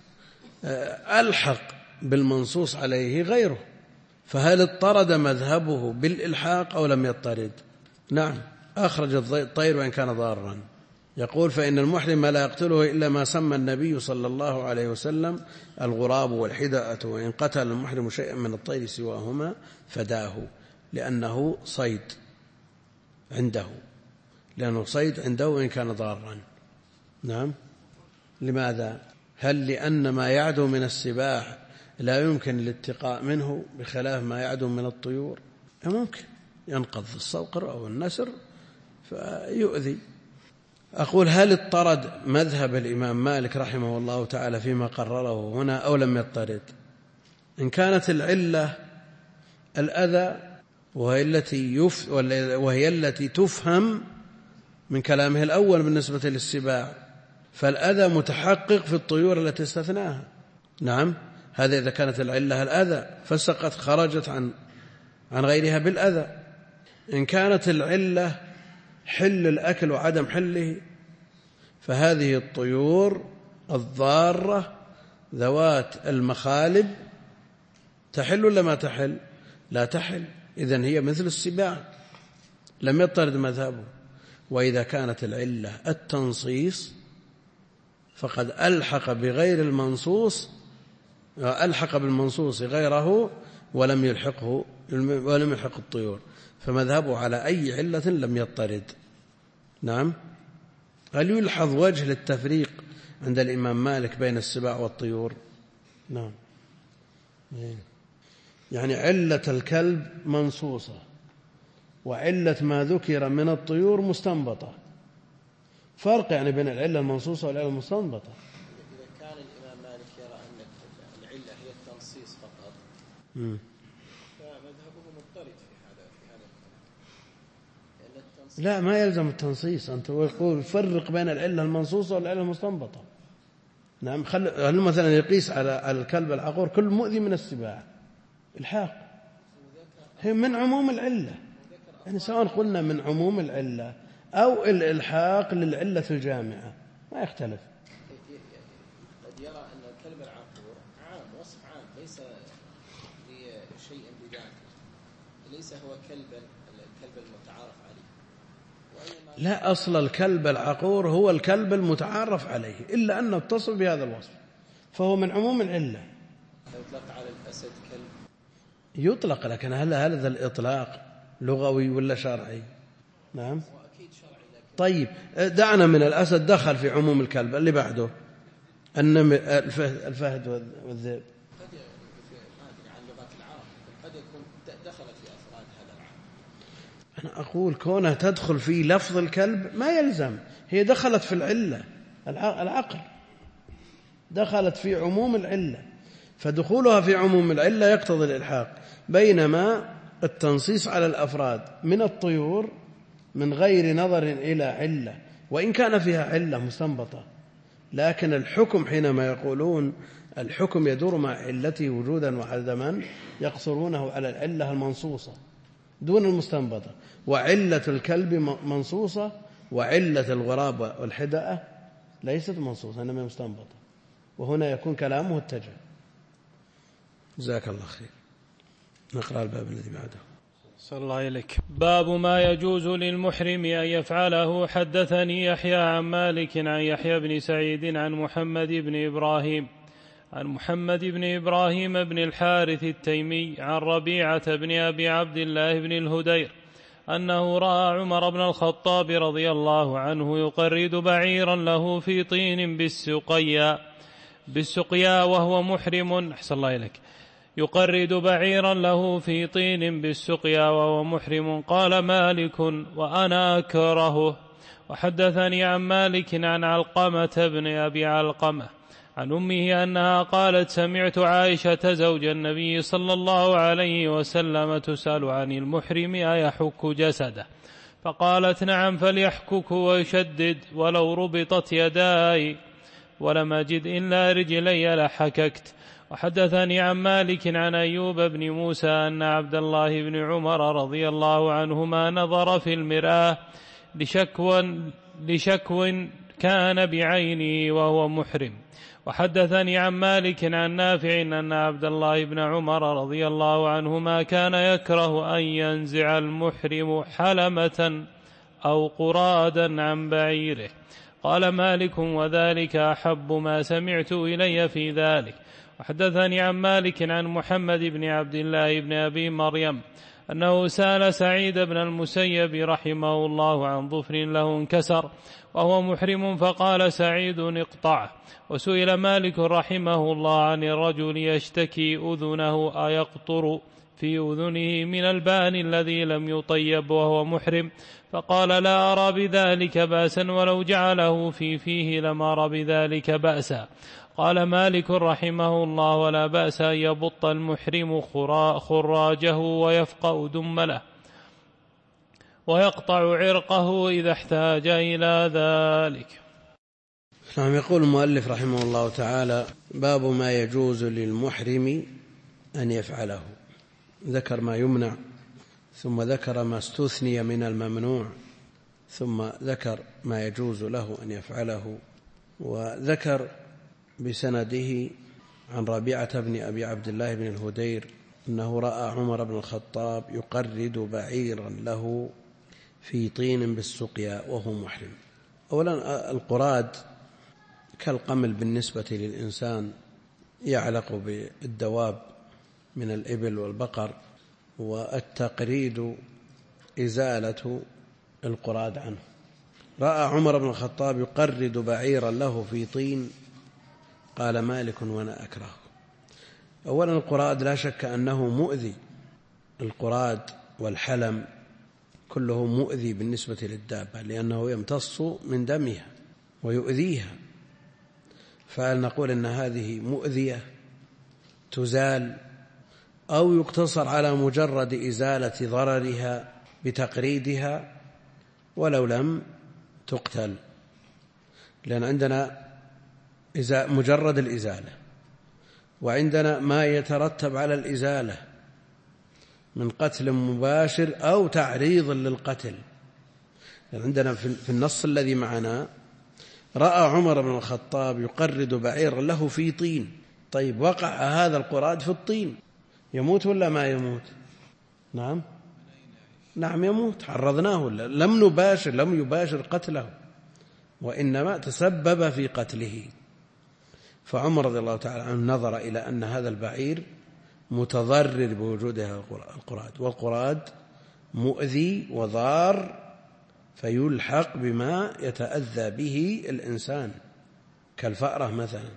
ألحق بالمنصوص عليه غيره، فهل اضطرد مذهبه بالإلحاق أو لم يضطرد؟ نعم، أخرج الطير وإن كان ضارا. يقول: فإن المحرم لا يقتله إلا ما سمى النبي صلى الله عليه وسلم الغراب والحداءة، وإن قتل المحرم شيئا من الطير سواهما فداه، لأنه صيد عنده، وإن كان ضارا. نعم. لماذا؟ هل لأن ما يعدو من السباع لا يمكن الاتقاء منه بخلاف ما يعدو من الطيور؟ ممكن ينقض الصقر أو النسر فيؤذي. أقول: هل اضطرد مذهب الإمام مالك رحمه الله تعالى فيما قرره هنا أو لم يضطرد؟ إن كانت العلة الأذى وهي التي تفهم من كلامه الأول بالنسبة للسباع، فالأذى متحقق في الطيور التي استثناها. نعم، هذا إذا كانت العلة الأذى فسقط، خرجت عن غيرها بالأذى. إن كانت العلة حل الأكل وعدم حله فهذه الطيور الضارة ذوات المخالب تحل ولا ما تحل؟ لا تحل، إذن هي مثل السباع، لم يطرد مذهبه. وإذا كانت العلة التنصيص فقد ألحق بغير المنصوص، ألحق بالمنصوص غيره ولم يلحق الطيور، فمذهبه على أي علة لم يطرد. نعم. هل يلحظ وجه للتفريق عند الإمام مالك بين السباع والطيور؟ نعم، يعني علة الكلب منصوصة وعلة ما ذكر من الطيور مستنبطة، فرق يعني بين العلة المنصوصة والعلة المستنبطة. إذا كان الإمام مالك يرى أن العلة هي التنصيص فقط فمذهبه مضطرد في هذا لا، ما يلزم التنصيص. أنت يقول فرق بين العلة المنصوصة والعلة المستنبطة. نعم. هل مثلا يقيس على الكلب العقور كل مؤذي من السباع الحاق، هي من عموم العلة، يعني سواء قلنا من عموم العلة أو الإلحاق للعلة الجامعة ما يختلف. قد يرى أن الكلب العقور عام، وصف عام، ليس لشيء بذاته، ليس هو الكلب المتعارف عليه. لا، أصل الكلب العقور هو الكلب المتعارف عليه، إلا أنه اتصف بهذا الوصف فهو من عموم العلة. يطلق على الأسد كلب يطلق، لكن هل هذا الإطلاق لغوي ولا شرعي؟ نعم. طيب دعنا من الأسد، دخل في عموم الكلب. اللي بعده الفهد والذئب. قد عن لغة العرب قد يكون دخلت في أفراد هذا العام. أنا أقول كونها تدخل في لفظ الكلب ما يلزم، هي دخلت في العلة، العقل دخلت في عموم العلة، فدخولها في عموم العلة يقتضي الإلحاق، بينما التنصيص على الأفراد من الطيور من غير نظر إلى علة، وإن كان فيها علة مستنبطة، لكن الحكم حينما يقولون الحكم يدور مع علته وجودا وعدما يقصرونه على العلة المنصوصة دون المستنبطة، وعلة الكلب منصوصة وعلة الغراب والحدأة ليست منصوصة إنما مستنبطة، وهنا يكون كلامه اتجه. جزاك الله خير. نقرأ الباب الذي بعده. صلى الله إليك. باب ما يجوز للمحرم أن يفعله. حدثني يحيى عن مالك عن يحيى بن سعيد عن محمد بن إبراهيم بن الحارث التيمي عن ربيعة بن أبي عبد الله بن الهدير أنه رأى عمر بن الخطاب رضي الله عنه يقرد بعيرا له في طين بالسقيا وهو محرم. أحسن الله إليك. يقرد بعيرا له في طين بالسقيا وهو محرم. قال مالك وأنا أكرهه. وحدثني عن مالك عن علقمة بن أبي علقمة عن أمه أنها قالت سمعت عائشة زوج النبي صلى الله عليه وسلم تسأل عن المحرم أيحك جسده، فقالت نعم فليحكك ويشدد ولو ربطت يداي ولم أجد إلا رجلي لحككت. وحدثني عن مالك عن أيوب بن موسى أن عبد الله بن عمر رضي الله عنهما نظر في المرآة لشكو كان بعينه وهو محرم. وحدثني عن مالك عن نافع أن عبد الله بن عمر رضي الله عنهما كان يكره أن ينزع المحرم حلمة أو قرادا عن بعيره. قال مالك وذلك أحب ما سمعت إلي في ذلك. وحدثني عن مالك عن محمد بن عبد الله بن أبي مريم أنه سأل سعيد بن المسيب رحمه الله عن ظفر له انكسر وهو محرم، فقال سعيد اقطعه. وسئل مالك رحمه الله عن الرجل يشتكي أذنه أيقطر في أذنه من البان الذي لم يطيب وهو محرم، فقال لا أرى بذلك بأسا ولو جعله في فيه لما أرى بذلك بأسا. قال مالك رحمه الله ولا بأس أن يبط المحرم خراجه ويفقأ دمله ويقطع عرقه إذا احتاج إلى ذلك. نعم. يقول المؤلف رحمه الله تعالى باب ما يجوز للمحرم أن يفعله. ذكر ما يمنع ثم ذكر ما استثني من الممنوع، ثم ذكر ما يجوز له أن يفعله، وذكر بسنده عن ربيعة بن أبي عبد الله بن الهدير أنه رأى عمر بن الخطاب يقرد بعيرا له في طين بالسقيا وهو محرم. أولا القراد كالقمل بالنسبة للإنسان، يعلق بالدواب من الإبل والبقر، والتقريد إزالة القراد عنه. رأى عمر بن الخطاب يقرد بعيرا له في طين، قال مالك وأنا أكرهه. أولا القراد لا شك أنه مؤذي، القراد والحلم كله مؤذي بالنسبة للدابة، لأنه يمتص من دمها ويؤذيها. فهل نقول إن هذه مؤذية تزال، أو يقتصر على مجرد إزالة ضررها بتقريدها ولو لم تقتل؟ لأن عندنا مجرد الإزالة، وعندنا ما يترتب على الإزالة من قتل مباشر أو تعريض للقتل. يعني عندنا في النص الذي معنا رأى عمر بن الخطاب يقرد بعيرا له في طين. طيب وقع هذا القراد في الطين، يموت ولا ما يموت؟ نعم يموت، عرضناه، لم يباشر قتله، وإنما تسبب في قتله. فعمر رضي الله تعالى عنه نظر إلى أن هذا البعير متضرر بوجودها القراد، والقراد مؤذي وضار، فيلحق بما يتأذى به الإنسان كالفأرة مثلا،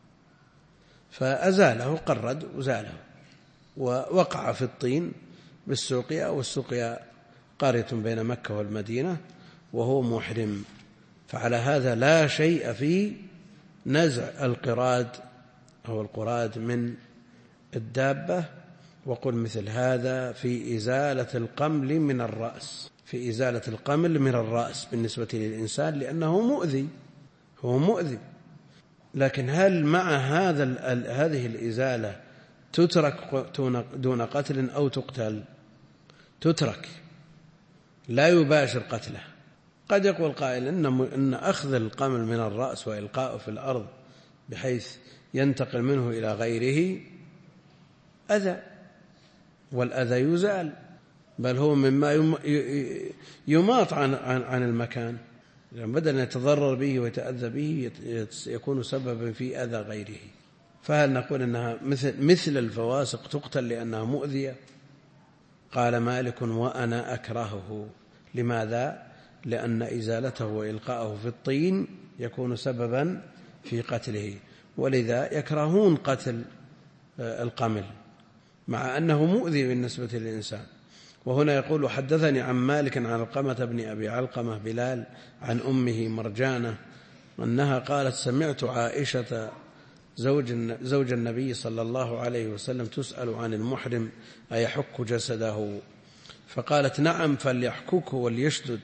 فأزاله، قرد وزاله، ووقع في الطين بالسوقيا، والسوقيا قرية بين مكة والمدينة وهو محرم. فعلى هذا لا شيء في نزع القراد أو القراد من الدابة. وقل مثل هذا في إزالة القمل من الرأس، في إزالة القمل من الرأس بالنسبة للإنسان، لأنه مؤذي، هو مؤذي. لكن هل مع هذه الإزالة تترك دون قتل أو تقتل؟ تترك، لا يباشر قتله. قد يقول قائل إن أخذ القمل من الرأس وإلقاءه في الأرض بحيث ينتقل منه إلى غيره أذى، والأذى يزال، بل هو مما يماط عن المكان، يعني بدل أن يتضرر به ويتأذى به يكون سببا في أذى غيره. فهل نقول أنها مثل الفواسق تقتل لأنها مؤذية؟ قال مالك وأنا أكرهه. لماذا؟ لأن إزالته وإلقاءه في الطين يكون سببا في قتله، ولذا يكرهون قتل القمل مع أنه مؤذي بالنسبة للإنسان. وهنا يقول حدثني عن مالك عن علقمة بن أبي علقمة بلال عن أمه مرجانة أنها قالت سمعت عائشة زوج النبي صلى الله عليه وسلم تسأل عن المحرم أيحك جسده، فقالت نعم فليحككه وليشدد،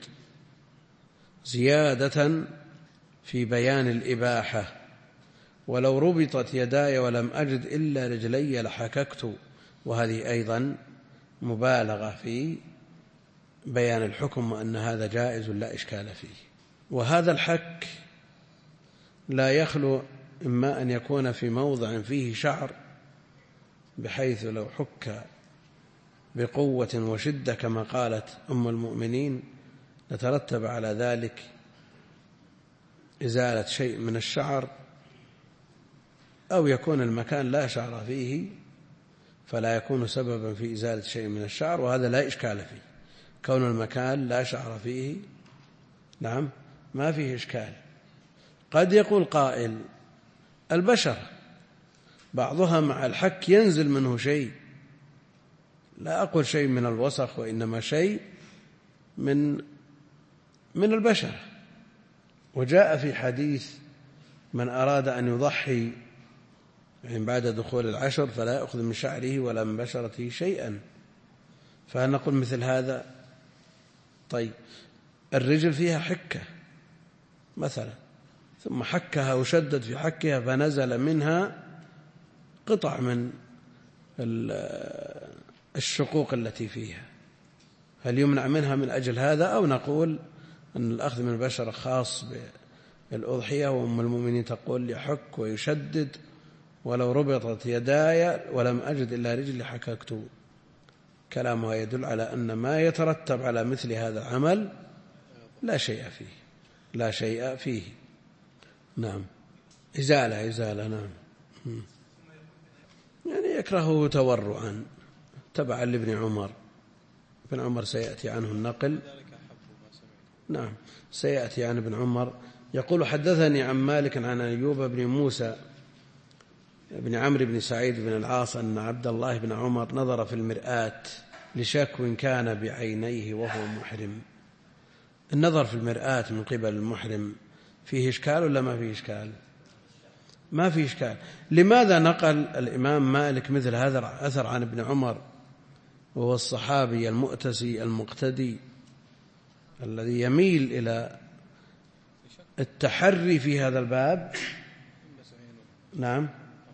زيادة في بيان الإباحة، ولو ربطت يداي ولم أجد إلا رجلي لحككت. وهذه أيضا مبالغة في بيان الحكم، وأن هذا جائز لا إشكال فيه. وهذا الحك لا يخلو إما أن يكون في موضع فيه شعر، بحيث لو حك بقوة وشدة كما قالت أم المؤمنين يترتب على ذلك إزالة شيء من الشعر، أو يكون المكان لا شعر فيه فلا يكون سببا في إزالة شيء من الشعر، وهذا لا إشكال فيه. كون المكان لا شعر فيه نعم ما فيه إشكال. قد يقول قائل البشر بعضها مع الحك ينزل منه شيء، لا أقول شيء من الوسخ، وإنما شيء من البشر. وجاء في حديث من أراد أن يضحي يعني بعد دخول العشر فلا يأخذ من شعره ولا من بشرته شيئا، فهل نقول مثل هذا؟ طيب الرجل فيها حكة مثلا، ثم حكها وشدد في حكها فنزل منها قطع من الشقوق التي فيها، هل يمنع منها من أجل هذا، أو نقول أن الأخذ من البشرة خاص بالأضحية، وأم المؤمنين تقول يحك ويشدد ولو ربطت يداي ولم أجد إلا رجلي حككت. كلامها يدل على أن ما يترتب على مثل هذا العمل لا شيء فيه. نعم. إزالة نعم. يعني يكرهه تورعا تبعا لابن عمر. ابن عمر سيأتي عنه النقل. نعم سيأتي عن ابن عمر يقول حدثني عن مالك عن أيوب بن موسى بن عمرو بن سعيد بن العاص أن عبد الله بن عمر نظر في المرآة لشكو كان بعينيه وهو محرم. النظر في المرآة من قبل المحرم فيه إشكال ولا ما فيه إشكال؟ ما فيه إشكال. لماذا نقل الإمام مالك مثل هذا الأثر عن ابن عمر وهو الصحابي المؤتسي المقتدي الذي يميل إلى التحري في هذا الباب؟ نعم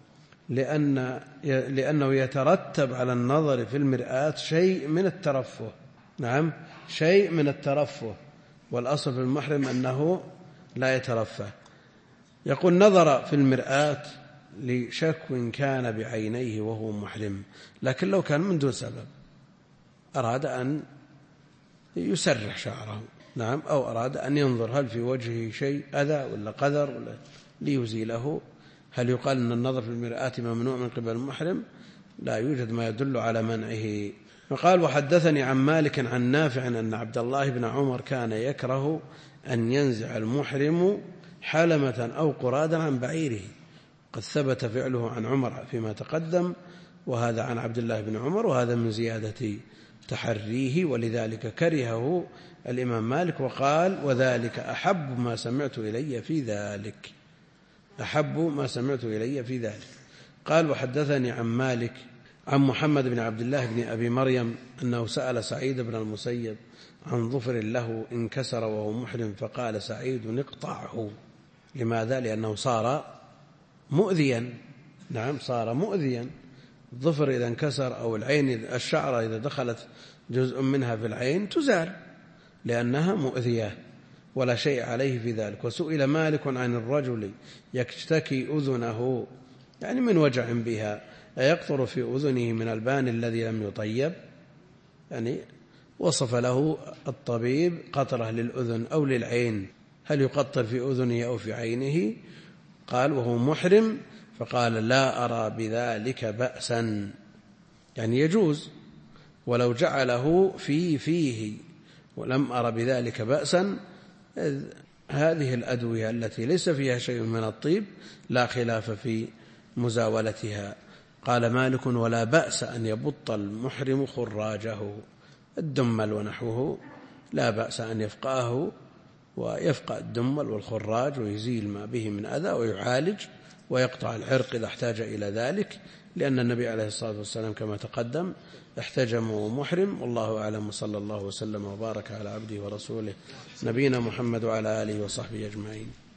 لأنه يترتب على النظر في المرآة شيء من الترفه. نعم شيء من الترفه، والأصل في المحرم أنه لا يترفه. يقول نظر في المرآة لشكو كان بعينيه وهو محرم، لكن لو كان من دون سبب أراد أن يسرح شعره، نعم، أو أراد أن ينظر هل في وجهه شيء أذى ولا قذر ولا ليزيله، هل يقال أن النظر في المرآة ممنوع من قبل المحرم؟ لا يوجد ما يدل على منعه. وقال وحدثني عن مالك عن نافع أن عبد الله بن عمر كان يكره أن ينزع المحرم حلمة أو قرادا عن بعيره. قد ثبت فعله عن عمر فيما تقدم، وهذا عن عبد الله بن عمر، وهذا من زيادة تحريه، ولذلك كرهه الإمام مالك وقال وذلك أحب ما سمعت إلي في ذلك. قال وحدثني عن مالك عن محمد بن عبد الله بن أبي مريم أنه سأل سعيد بن المسيب عن ظفر له انكسر وهو محرم، فقال سعيد اقطعه. لماذا؟ لأنه صار مؤذيا. نعم صار مؤذيا. الظفر إذا انكسر أو العين الشعرة إذا دخلت جزء منها في العين تزال لأنها مؤذية ولا شيء عليه في ذلك. وسئل مالك عن الرجل يشتكي أذنه يعني من وجع بها أيقطر في أذنه من البان الذي لم يطيب؟ يعني وصف له الطبيب قطرة للأذن أو للعين، هل يقطر في أذنه أو في عينه؟ قال وهو محرم، فقال لا أرى بذلك بأسا، يعني يجوز ولو جعله في فيه ولم أرى بذلك بأسا. هذه الأدوية التي ليس فيها شيء من الطيب لا خلاف في مزاولتها. قال مالك ولا بأس أن يبط المحرم خراجه، الدمل ونحوه لا بأس أن يفقاه ويفقأ الدمل والخراج ويزيل ما به من أذى ويعالج ويقطع العرق إذا احتاج إلى ذلك، لأن النبي عليه الصلاة والسلام كما تقدم احتجم ومحرم. والله أعلم، وصلى الله وسلم وبارك على عبده ورسوله نبينا محمد وعلى آله وصحبه أجمعين.